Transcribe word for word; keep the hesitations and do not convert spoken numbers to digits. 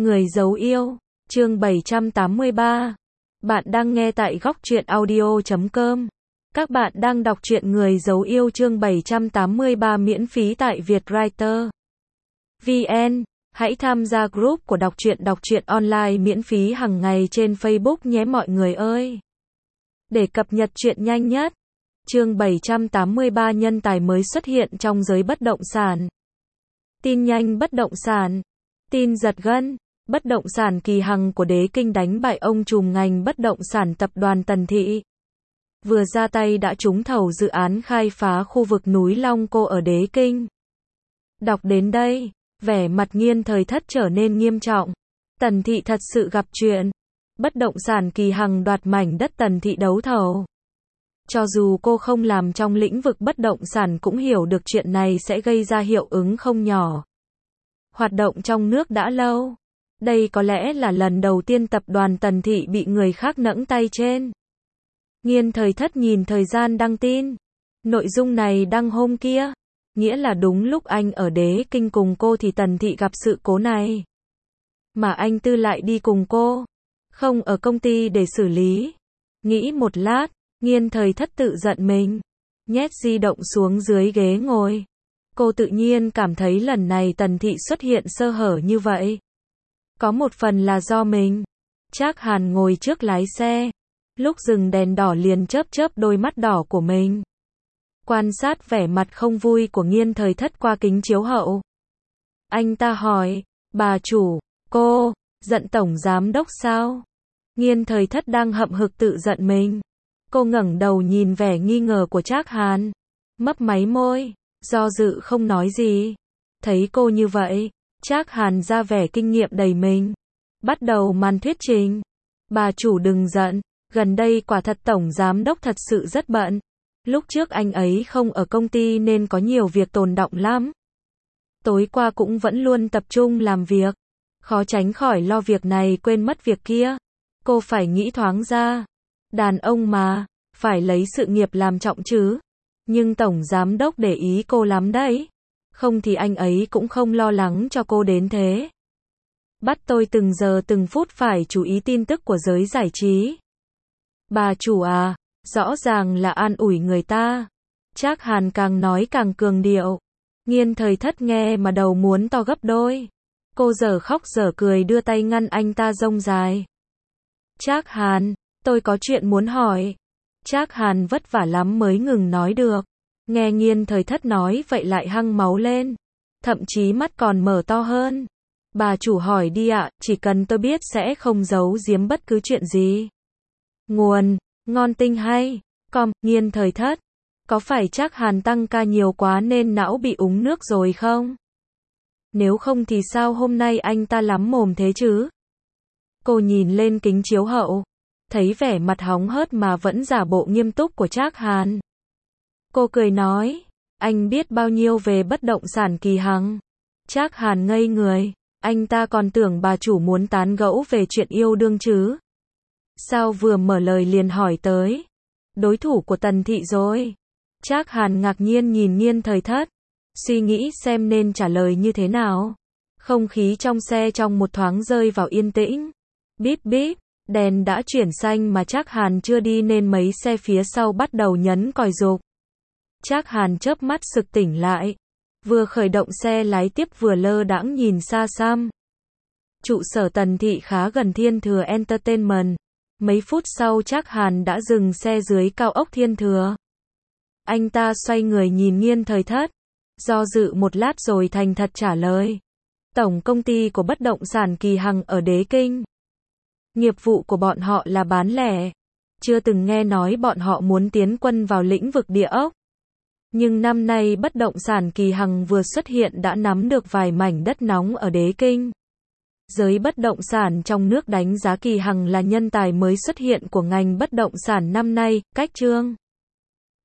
Người giấu yêu, chương bảy trăm tám mươi ba. Bạn đang nghe tại góc truyện audio chấm com. Các bạn đang đọc truyện Người giấu yêu chương bảy trăm tám mươi ba miễn phí tại Vietwriter chấm vn. Hãy tham gia group của đọc truyện đọc truyện online miễn phí hàng ngày trên Facebook nhé mọi người ơi. Để cập nhật truyện nhanh nhất. Chương bảy trăm tám mươi ba nhân tài mới xuất hiện trong giới bất động sản. Tin nhanh bất động sản. Tin giật gân. Bất động sản Kỳ Hằng của Đế Kinh đánh bại ông trùm ngành bất động sản tập đoàn Tần Thị. Vừa ra tay đã trúng thầu dự án khai phá khu vực núi Long Cô ở Đế Kinh. Đọc đến đây, vẻ mặt Nghiên Thời Thất trở nên nghiêm trọng. Tần Thị thật sự gặp chuyện. Bất động sản Kỳ Hằng đoạt mảnh đất Tần Thị đấu thầu. Cho dù cô không làm trong lĩnh vực bất động sản cũng hiểu được chuyện này sẽ gây ra hiệu ứng không nhỏ. Hoạt động trong nước đã lâu. Đây có lẽ là lần đầu tiên tập đoàn Tần Thị bị người khác nẫng tay trên. Nghiên Thời Thất nhìn thời gian đăng tin. Nội dung này đăng hôm kia. Nghĩa là đúng lúc anh ở Đế Kinh cùng cô thì Tần Thị gặp sự cố này. Mà anh Tư lại đi cùng cô. Không ở công ty để xử lý. Nghĩ một lát, Nghiên Thời Thất tự giận mình. Nhét di động xuống dưới ghế ngồi. Cô tự nhiên cảm thấy lần này Tần Thị xuất hiện sơ hở như vậy. Có một phần là do mình. Trác Hàn ngồi trước lái xe. Lúc dừng đèn đỏ liền chớp chớp đôi mắt đỏ của mình. Quan sát vẻ mặt không vui của Nghiên Thời Thất qua kính chiếu hậu. Anh ta hỏi, bà chủ, cô, giận tổng giám đốc sao? Nghiên Thời Thất đang hậm hực tự giận mình. Cô ngẩng đầu nhìn vẻ nghi ngờ của Trác Hàn. Mấp máy môi, do dự không nói gì. Thấy cô như vậy, Trác Hàn ra vẻ kinh nghiệm đầy mình. Bắt đầu màn thuyết trình. Bà chủ đừng giận, gần đây quả thật tổng giám đốc thật sự rất bận. Lúc trước anh ấy không ở công ty nên có nhiều việc tồn đọng lắm. Tối qua cũng vẫn luôn tập trung làm việc. Khó tránh khỏi lo việc này quên mất việc kia. Cô phải nghĩ thoáng ra. Đàn ông mà, phải lấy sự nghiệp làm trọng chứ. Nhưng tổng giám đốc để ý cô lắm đấy. Không thì anh ấy cũng không lo lắng cho cô đến thế. Bắt tôi từng giờ từng phút phải chú ý tin tức của giới giải trí. Bà chủ à, rõ ràng là an ủi người ta. Trác Hàn càng nói càng cường điệu. Nghiên Thời Thất nghe mà đầu muốn to gấp đôi. Cô dở khóc dở cười đưa tay ngăn anh ta rông dài. Trác Hàn, tôi có chuyện muốn hỏi. Trác Hàn vất vả lắm mới ngừng nói được. Nghe Nghiên Thời Thất nói vậy lại hăng máu lên. Thậm chí mắt còn mở to hơn. Bà chủ hỏi đi ạ, chỉ cần tôi biết sẽ không giấu giếm bất cứ chuyện gì. Nguồn, ngon tinh hay, com, Nghiên Thời Thất. Có phải Trác Hàn tăng ca nhiều quá nên não bị úng nước rồi không? Nếu không thì sao hôm nay anh ta lắm mồm thế chứ? Cô nhìn lên kính chiếu hậu. Thấy vẻ mặt hóng hớt mà vẫn giả bộ nghiêm túc của Trác Hàn. Cô cười nói, anh biết bao nhiêu về bất động sản Kỳ Hằng? Trác Hàn ngây người, anh ta còn tưởng bà chủ muốn tán gẫu về chuyện yêu đương chứ. Sao vừa mở lời liền hỏi tới? Đối thủ của Tần Thị rồi. Trác Hàn ngạc nhiên nhìn Nghiên Thời Thất. Suy nghĩ xem nên trả lời như thế nào. Không khí trong xe trong một thoáng rơi vào yên tĩnh. Bíp bíp, đèn đã chuyển xanh mà Trác Hàn chưa đi nên mấy xe phía sau bắt đầu nhấn còi rục. Trác Hàn chớp mắt sực tỉnh lại. Vừa khởi động xe lái tiếp vừa lơ đãng nhìn xa xăm. Trụ sở Tần Thị khá gần Thiên Thừa Entertainment. Mấy phút sau Trác Hàn đã dừng xe dưới cao ốc Thiên Thừa. Anh ta xoay người nhìn Nghiên Thời Thất. Do dự một lát rồi thành thật trả lời. Tổng công ty của bất động sản Kỳ Hằng ở Đế Kinh. Nghiệp vụ của bọn họ là bán lẻ. Chưa từng nghe nói bọn họ muốn tiến quân vào lĩnh vực địa ốc. Nhưng năm nay bất động sản Kỳ Hằng vừa xuất hiện đã nắm được vài mảnh đất nóng ở Đế Kinh. Giới bất động sản trong nước đánh giá Kỳ Hằng là nhân tài mới xuất hiện của ngành bất động sản năm nay. Cách chương